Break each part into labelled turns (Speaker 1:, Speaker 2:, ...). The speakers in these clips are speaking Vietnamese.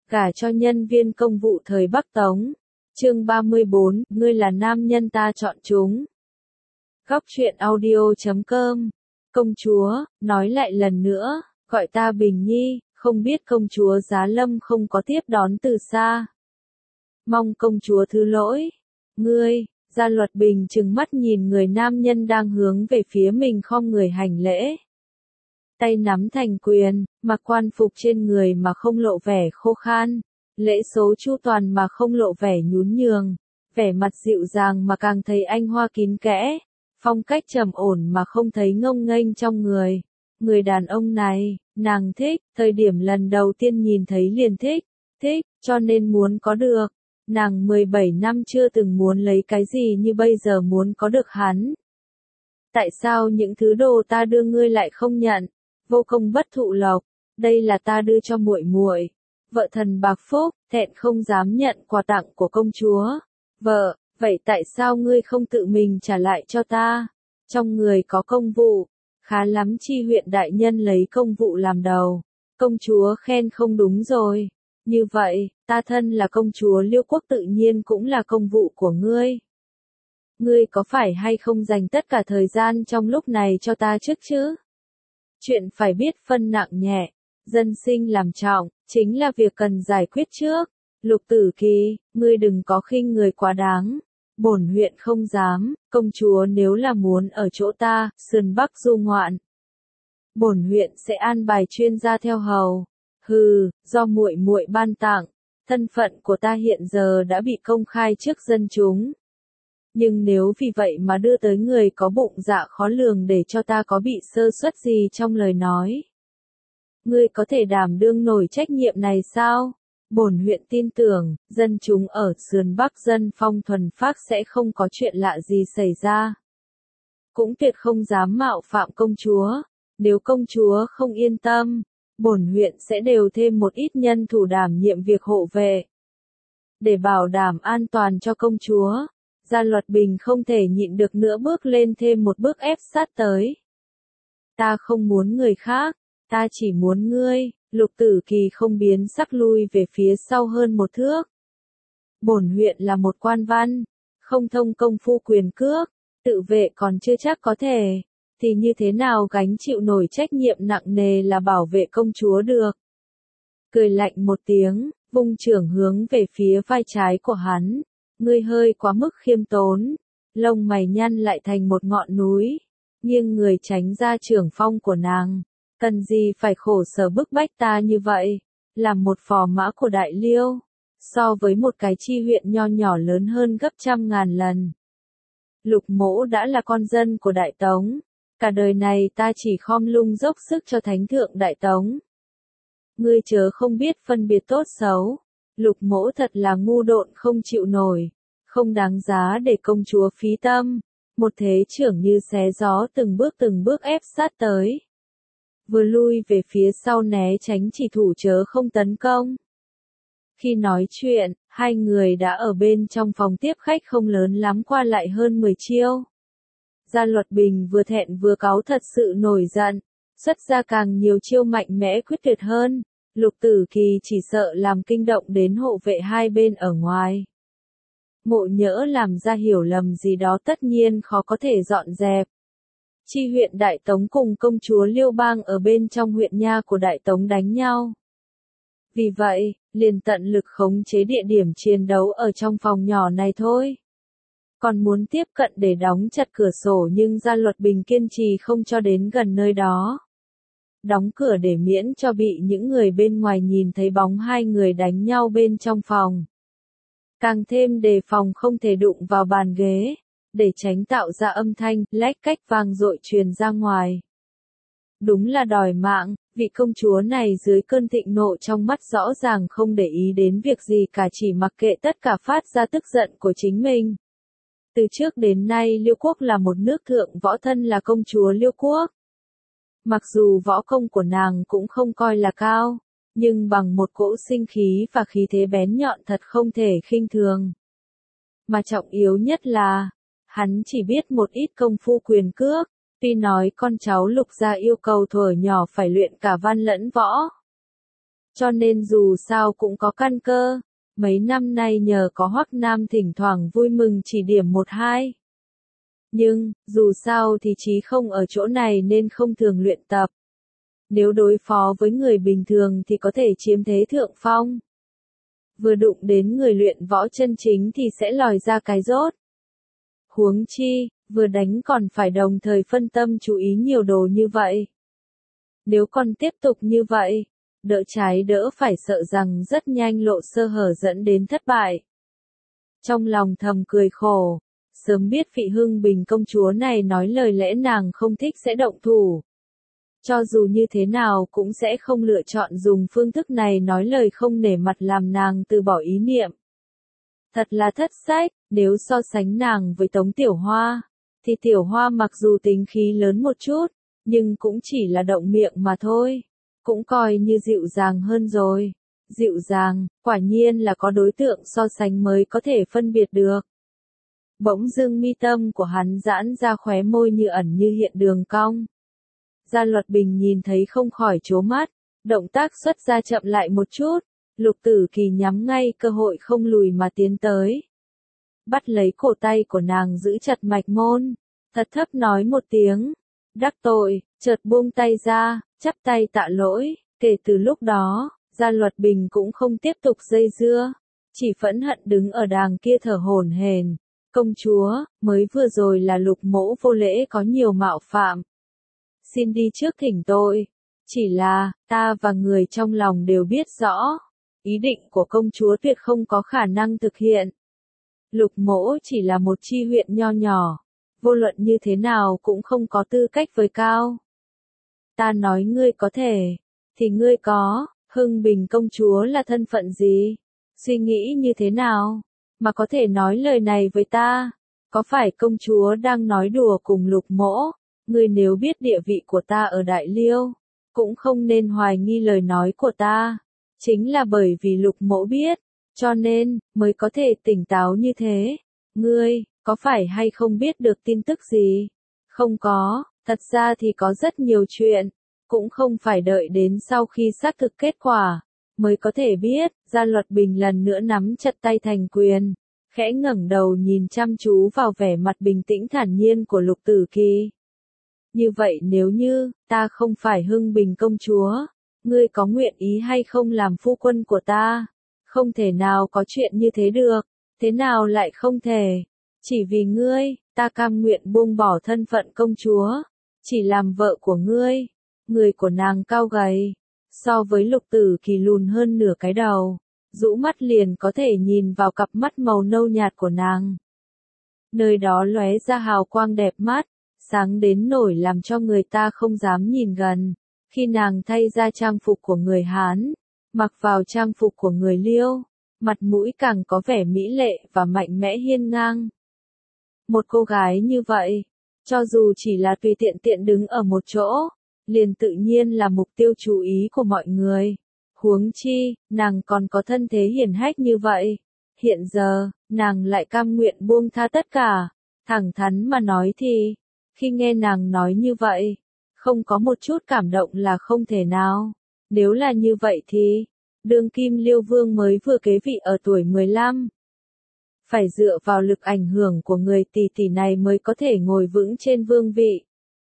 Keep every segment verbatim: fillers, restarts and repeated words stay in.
Speaker 1: Gả cho nhân viên công vụ thời Bắc Tống. Chương ba mươi bốn, ngươi là nam nhân ta chọn chúng. Góc truyện audio chấm com. Công chúa, nói lại lần nữa, gọi ta Bình Nhi, không biết công chúa Giá Lâm không có tiếp đón từ xa. Mong công chúa thứ lỗi. Ngươi, Gia Luật Bình trừng mắt nhìn người nam nhân đang hướng về phía mình khom người hành lễ. Tay nắm thành quyền, mặc quan phục trên người mà không lộ vẻ khô khan, lễ số chu toàn mà không lộ vẻ nhún nhường, vẻ mặt dịu dàng mà càng thấy anh hoa kín kẽ, phong cách trầm ổn mà không thấy ngông nghênh trong người. Người đàn ông này, nàng thích, thời điểm lần đầu tiên nhìn thấy liền thích, thích, cho nên muốn có được. Nàng mười bảy năm chưa từng muốn lấy cái gì như bây giờ muốn có được hắn. Tại sao những thứ đồ ta đưa ngươi lại không nhận? Vô công bất thụ lộc, đây là ta đưa cho muội muội. Vợ thần bạc phúc, thẹn không dám nhận quà tặng của công chúa. Vợ, vậy tại sao ngươi không tự mình trả lại cho ta? Trong người có công vụ, khá lắm Chi huyện đại nhân lấy công vụ làm đầu. Công chúa khen không đúng rồi. Như vậy, ta thân là công chúa Liêu quốc tự nhiên cũng là công vụ của ngươi. Ngươi có phải hay không dành tất cả thời gian trong lúc này cho ta trước chứ? Chuyện phải biết phân nặng nhẹ, dân sinh làm trọng, chính là việc cần giải quyết trước. Lục Tử Kỳ, ngươi đừng có khinh người quá đáng. Bổn huyện không dám, công chúa nếu là muốn ở chỗ ta, sườn Bắc du ngoạn. Bổn huyện sẽ an bài chuyên gia theo hầu. Hừ, do muội muội ban tặng, thân phận của ta hiện giờ đã bị công khai trước dân chúng. Nhưng nếu vì vậy mà đưa tới người có bụng dạ khó lường để cho ta có bị sơ suất gì trong lời nói. Ngươi có thể đảm đương nổi trách nhiệm này sao? Bổn huyện tin tưởng, dân chúng ở sườn Bắc dân phong thuần phác sẽ không có chuyện lạ gì xảy ra. Cũng tuyệt không dám mạo phạm công chúa. Nếu công chúa không yên tâm, bổn huyện sẽ đều thêm một ít nhân thủ đảm nhiệm việc hộ vệ. Để bảo đảm an toàn cho công chúa, Gia Luật Bình không thể nhịn được nữa bước lên thêm một bước ép sát tới. Ta không muốn người khác, ta chỉ muốn ngươi. Lục Tử Kỳ không biến sắc lui về phía sau hơn một thước. Bổn huyện là một quan văn, không thông công phu quyền cước, tự vệ còn chưa chắc có thể, thì như thế nào gánh chịu nổi trách nhiệm nặng nề là bảo vệ công chúa được. Cười lạnh một tiếng, vung chưởng hướng về phía vai trái của hắn. Ngươi hơi quá mức khiêm tốn, lông mày nhăn lại thành một ngọn núi, nghiêng người tránh ra chưởng phong của nàng. Cần gì phải khổ sở bức bách ta như vậy, làm một phò mã của Đại Liêu, so với một cái chi huyện nho nhỏ lớn hơn gấp trăm ngàn lần. Lục Mỗ đã là con dân của Đại Tống, cả đời này ta chỉ khom lung dốc sức cho thánh thượng Đại Tống. Ngươi chớ không biết phân biệt tốt xấu, Lục Mỗ thật là ngu độn không chịu nổi, không đáng giá để công chúa phí tâm. Một thế trưởng như xé gió từng bước từng bước ép sát tới. Vừa lui về phía sau né tránh chỉ thủ chớ không tấn công. Khi nói chuyện, hai người đã ở bên trong phòng tiếp khách không lớn lắm qua lại hơn mười chiêu. Gia Luật Bình vừa thẹn vừa cáu thật sự nổi giận, xuất ra càng nhiều chiêu mạnh mẽ quyết tuyệt hơn. Lục Tử Kỳ chỉ sợ làm kinh động đến hộ vệ hai bên ở ngoài. Ngộ nhỡ làm ra hiểu lầm gì đó tất nhiên khó có thể dọn dẹp. Chi huyện Đại Tống cùng công chúa Liêu Bang ở bên trong huyện nha của Đại Tống đánh nhau. Vì vậy, liền tận lực khống chế địa điểm chiến đấu ở trong phòng nhỏ này thôi. Còn muốn tiếp cận để đóng chặt cửa sổ nhưng Gia Luật Bình kiên trì không cho đến gần nơi đó. Đóng cửa để miễn cho bị những người bên ngoài nhìn thấy bóng hai người đánh nhau bên trong phòng. Càng thêm đề phòng không thể đụng vào bàn ghế, để tránh tạo ra âm thanh lách cách vang dội truyền ra ngoài. Đúng là đòi mạng, vị công chúa này dưới cơn thịnh nộ trong mắt rõ ràng không để ý đến việc gì cả, chỉ mặc kệ tất cả phát ra tức giận của chính mình. Từ trước đến nay Liêu quốc là một nước thượng võ, thân là công chúa Liêu quốc. Mặc dù võ công của nàng cũng không coi là cao, nhưng bằng một cỗ sinh khí và khí thế bén nhọn thật không thể khinh thường. Mà trọng yếu nhất là, hắn chỉ biết một ít công phu quyền cước, tuy nói con cháu Lục gia yêu cầu thuở nhỏ phải luyện cả văn lẫn võ. cho nên dù sao cũng có căn cơ. Mấy năm nay nhờ có Hoắc Nam thỉnh thoảng vui mừng chỉ điểm một hai. Nhưng, dù sao thì chí không ở chỗ này nên không thường luyện tập. Nếu đối phó với người bình thường thì có thể chiếm thế thượng phong. Vừa đụng đến người luyện võ chân chính thì sẽ lòi ra cái rốt. Huống chi, vừa đánh còn phải đồng thời phân tâm chú ý nhiều đồ như vậy. Nếu còn tiếp tục như vậy, đỡ trái đỡ phải sợ rằng rất nhanh lộ sơ hở dẫn đến thất bại. Trong lòng thầm cười khổ, sớm biết Phỉ Hưng Bình công chúa này nói lời lẽ nàng không thích sẽ động thủ. Cho dù như thế nào cũng sẽ không lựa chọn dùng phương thức này nói lời không nể mặt làm nàng từ bỏ ý niệm. Thật là thất sách, nếu so sánh nàng với Tống Tiểu Hoa, thì Tiểu Hoa mặc dù tính khí lớn một chút, nhưng cũng chỉ là động miệng mà thôi, cũng coi như dịu dàng hơn rồi. Dịu dàng, quả nhiên là có đối tượng so sánh mới có thể phân biệt được. Bỗng dưng mi tâm của hắn giãn ra khóe môi như ẩn như hiện đường cong. Gia Luật Bình nhìn thấy không khỏi trố mắt, động tác xuất ra chậm lại một chút, Lục Tử Kỳ nhắm ngay cơ hội không lùi mà tiến tới. Bắt lấy cổ tay của nàng giữ chặt mạch môn, thật thấp nói một tiếng, đắc tội, chợt buông tay ra, chắp tay tạ lỗi. Kể từ lúc đó, Gia Luật Bình cũng không tiếp tục dây dưa, chỉ phẫn hận đứng ở đàng kia thở hổn hển. Công chúa, mới vừa rồi là Lục mỗ vô lễ có nhiều mạo phạm. Xin đi trước thỉnh tội. Chỉ là, ta và người trong lòng đều biết rõ, ý định của công chúa tuyệt không có khả năng thực hiện. Lục mỗ chỉ là một chi huyện nho nhỏ, vô luận như thế nào cũng không có tư cách với cao. Ta nói ngươi có thể, thì ngươi có, Hưng Bình công chúa là thân phận gì? Suy nghĩ như thế nào? Mà có thể nói lời này với ta? Có phải công chúa đang nói đùa cùng Lục mỗ? Ngươi nếu biết địa vị của ta ở Đại Liêu, cũng không nên hoài nghi lời nói của ta. Chính là bởi vì Lục mỗ biết, cho nên, mới có thể tỉnh táo như thế. Ngươi, có phải hay không biết được tin tức gì? Không có, thật ra thì có rất nhiều chuyện, cũng không phải đợi đến sau khi xác thực kết quả, mới có thể biết. Gia Luật Bình lần nữa nắm chặt tay thành quyền, khẽ ngẩng đầu nhìn chăm chú vào vẻ mặt bình tĩnh thản nhiên của Lục Tử Kỳ. Như vậy nếu như, ta không phải Hưng Bình công chúa, ngươi có nguyện ý hay không làm phu quân của ta? Không thể nào có chuyện như thế được, thế nào lại không thể? Chỉ vì ngươi, ta cam nguyện buông bỏ thân phận công chúa, chỉ làm vợ của ngươi. Người của nàng cao gầy, so với Lục Tử Kỳ lùn hơn nửa cái đầu, rũ mắt liền có thể nhìn vào cặp mắt màu nâu nhạt của nàng. Nơi đó lóe ra hào quang đẹp mắt, sáng đến nổi làm cho người ta không dám nhìn gần. Khi nàng thay ra trang phục của người Hán, mặc vào trang phục của người Liêu, mặt mũi càng có vẻ mỹ lệ và mạnh mẽ hiên ngang. Một cô gái như vậy, cho dù chỉ là tùy tiện tiện đứng ở một chỗ, liền tự nhiên là mục tiêu chú ý của mọi người. Huống chi, nàng còn có thân thế hiển hách như vậy. Hiện giờ, nàng lại cam nguyện buông tha tất cả. Thẳng thắn mà nói thì, khi nghe nàng nói như vậy, không có một chút cảm động là không thể nào. Nếu là như vậy thì, đương kim Liêu Vương mới vừa kế vị ở tuổi mười lăm. Phải dựa vào lực ảnh hưởng của người tỷ tỷ này mới có thể ngồi vững trên vương vị.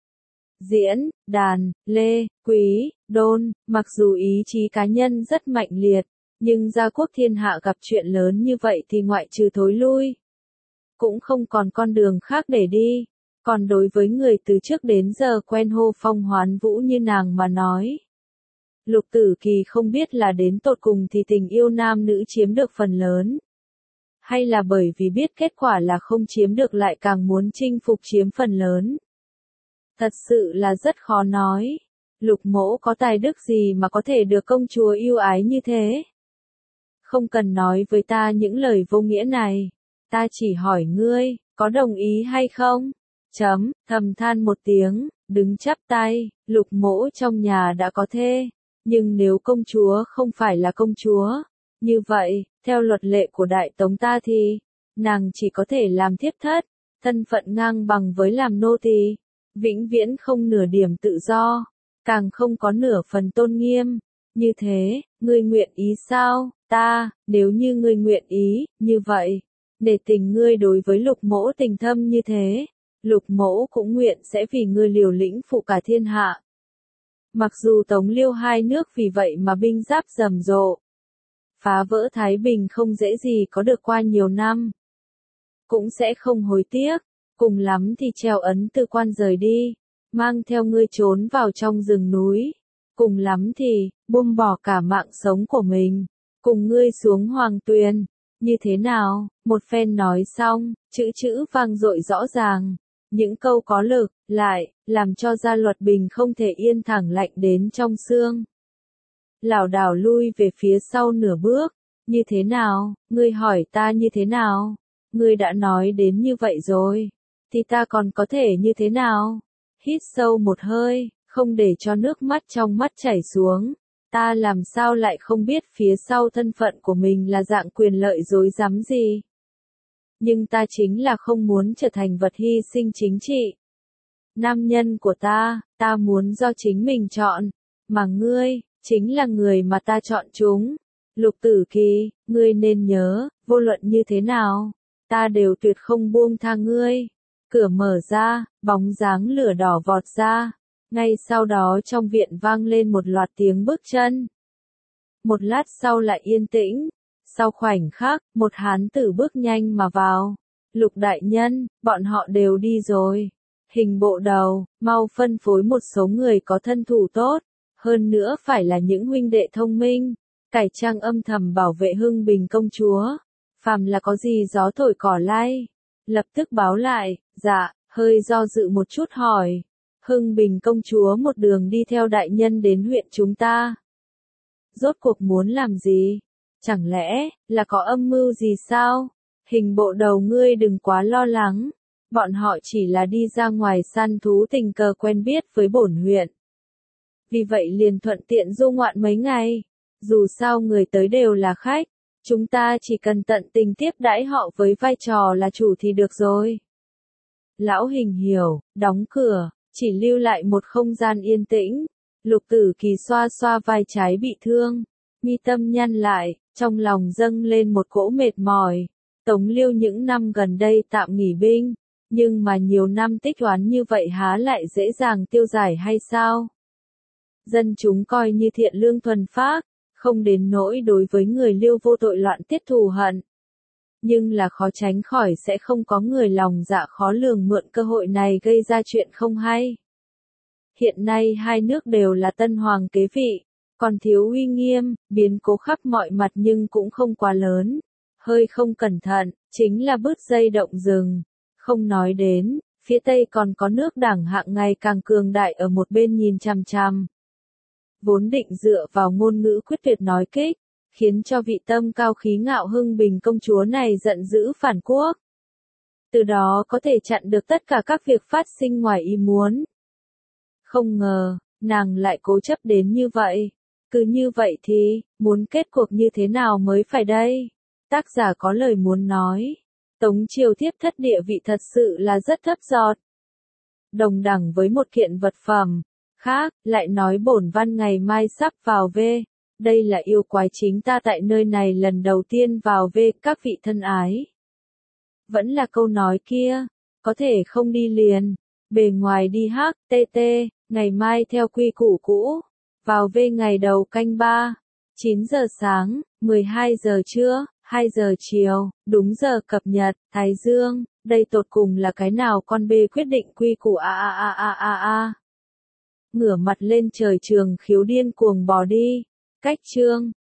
Speaker 1: Diễn, Đàn, Lê, Quý, Đôn, mặc dù ý chí cá nhân rất mạnh liệt, nhưng gia quốc thiên hạ gặp chuyện lớn như vậy thì ngoại trừ thối lui, cũng không còn con đường khác để đi. Còn đối với người từ trước đến giờ quen hô phong hoán vũ như nàng mà nói, Lục Tử Kỳ không biết là đến tột cùng thì tình yêu nam nữ chiếm được phần lớn, hay là bởi vì biết kết quả là không chiếm được lại càng muốn chinh phục chiếm phần lớn. Thật sự là rất khó nói. Lục mỗ có tài đức gì mà có thể được công chúa yêu ái như thế? Không cần nói với ta những lời vô nghĩa này. Ta chỉ hỏi ngươi, có đồng ý hay không? Chấm, thầm than một tiếng, đứng chắp tay. Lục mỗ trong nhà đã có thê. Nhưng nếu công chúa không phải là công chúa, như vậy, theo luật lệ của Đại Tống ta thì, nàng chỉ có thể làm thiếp thất, thân phận ngang bằng với làm nô tỳ, vĩnh viễn không nửa điểm tự do, càng không có nửa phần tôn nghiêm. Như thế, ngươi nguyện ý sao? Ta, nếu như ngươi nguyện ý, như vậy, để tình ngươi đối với lục mỗ tình thâm như thế, lục mỗ cũng nguyện sẽ vì ngươi liều lĩnh phụ cả thiên hạ. Mặc dù Tống Liêu hai nước vì vậy mà binh giáp rầm rộ, phá vỡ Thái Bình không dễ gì có được qua nhiều năm, cũng sẽ không hối tiếc, cùng lắm thì treo ấn từ quan rời đi, mang theo ngươi trốn vào trong rừng núi, cùng lắm thì, buông bỏ cả mạng sống của mình, cùng ngươi xuống hoàng tuyền, như thế nào? Một phen nói xong, chữ chữ vang dội rõ ràng, những câu có lực, lại, làm cho gia luật bình không thể yên thẳng lạnh đến trong xương. Lảo đảo lui về phía sau nửa bước, như thế nào, ngươi hỏi ta như thế nào? Ngươi đã nói đến như vậy rồi, thì ta còn có thể như thế nào? Hít sâu một hơi, không để cho nước mắt trong mắt chảy xuống. Ta làm sao lại không biết phía sau thân phận của mình là dạng quyền lợi dối rắm gì? Nhưng ta chính là không muốn trở thành vật hy sinh chính trị. Nam nhân của ta, ta muốn do chính mình chọn, mà ngươi, chính là người mà ta chọn chúng. Lục Tử Kỳ, ngươi nên nhớ, vô luận như thế nào, ta đều tuyệt không buông tha ngươi. Cửa mở ra, bóng dáng lửa đỏ vọt ra. Ngay sau đó trong viện vang lên một loạt tiếng bước chân. Một lát sau lại yên tĩnh. Sau khoảnh khắc, một hán tử bước nhanh mà vào. Lục đại nhân, bọn họ đều đi rồi. Hình bộ đầu, mau phân phối một số người có thân thủ tốt. Hơn nữa phải là những huynh đệ thông minh. Cải trang âm thầm bảo vệ Hưng Bình công chúa. Phàm là có gì gió thổi cỏ lay. Lập tức báo lại, dạ, hơi do dự một chút hỏi. Hưng Bình công chúa một đường đi theo đại nhân đến huyện chúng ta. Rốt cuộc muốn làm gì? Chẳng lẽ, là có âm mưu gì sao? Hình bộ đầu ngươi đừng quá lo lắng. Bọn họ chỉ là đi ra ngoài săn thú tình cờ quen biết với bổn huyện. Vì vậy liền thuận tiện du ngoạn mấy ngày. Dù sao người tới đều là khách. Chúng ta chỉ cần tận tình tiếp đãi họ với vai trò là chủ thì được rồi. Lão Hình hiểu, đóng cửa, chỉ lưu lại một không gian yên tĩnh. Lục Tử Kỳ xoa xoa vai trái bị thương, mi tâm nhăn lại, trong lòng dâng lên một cỗ mệt mỏi. Tống Liêu những năm gần đây tạm nghỉ binh, nhưng mà nhiều năm tích oán như vậy há lại dễ dàng tiêu giải hay sao? Dân chúng coi như thiện lương thuần phác, không đến nỗi đối với người Liêu vô tội loạn tiết thù hận. Nhưng là khó tránh khỏi sẽ không có người lòng dạ khó lường mượn cơ hội này gây ra chuyện không hay. Hiện nay hai nước đều là tân hoàng kế vị, còn thiếu uy nghiêm, biến cố khắp mọi mặt nhưng cũng không quá lớn. Hơi không cẩn thận, chính là bứt dây động rừng. Không nói đến, phía Tây còn có nước đảng hạng ngày càng cường đại ở một bên nhìn chằm chằm. Vốn định dựa vào ngôn ngữ quyết tuyệt nói kích, khiến cho vị tâm cao khí ngạo Hưng Bình công chúa này giận dữ phản quốc. Từ đó có thể chặn được tất cả các việc phát sinh ngoài ý muốn. Không ngờ, nàng lại cố chấp đến như vậy. Cứ như vậy thì, muốn kết cuộc như thế nào mới phải đây? Tác giả có lời muốn nói. Tống triều thiếp thất địa vị thật sự là rất thấp giọt. Đồng đẳng với một kiện vật phẩm. Khác, lại nói bổn văn ngày mai sắp vào về. Đây là yêu quái chính ta tại nơi này lần đầu tiên vào về các vị thân ái. Vẫn là câu nói kia, có thể không đi liền. Bề ngoài đi hát, tê tê, ngày mai theo quy củ cũ. Vào về ngày đầu canh ba, chín giờ sáng, mười hai giờ trưa, hai giờ chiều, đúng giờ cập nhật, Thái Dương, đây tột cùng là cái nào con bê quyết định quy củ a a a a a a. Ngửa mặt lên trời Trường Khiếu điên cuồng bò đi, cách chương.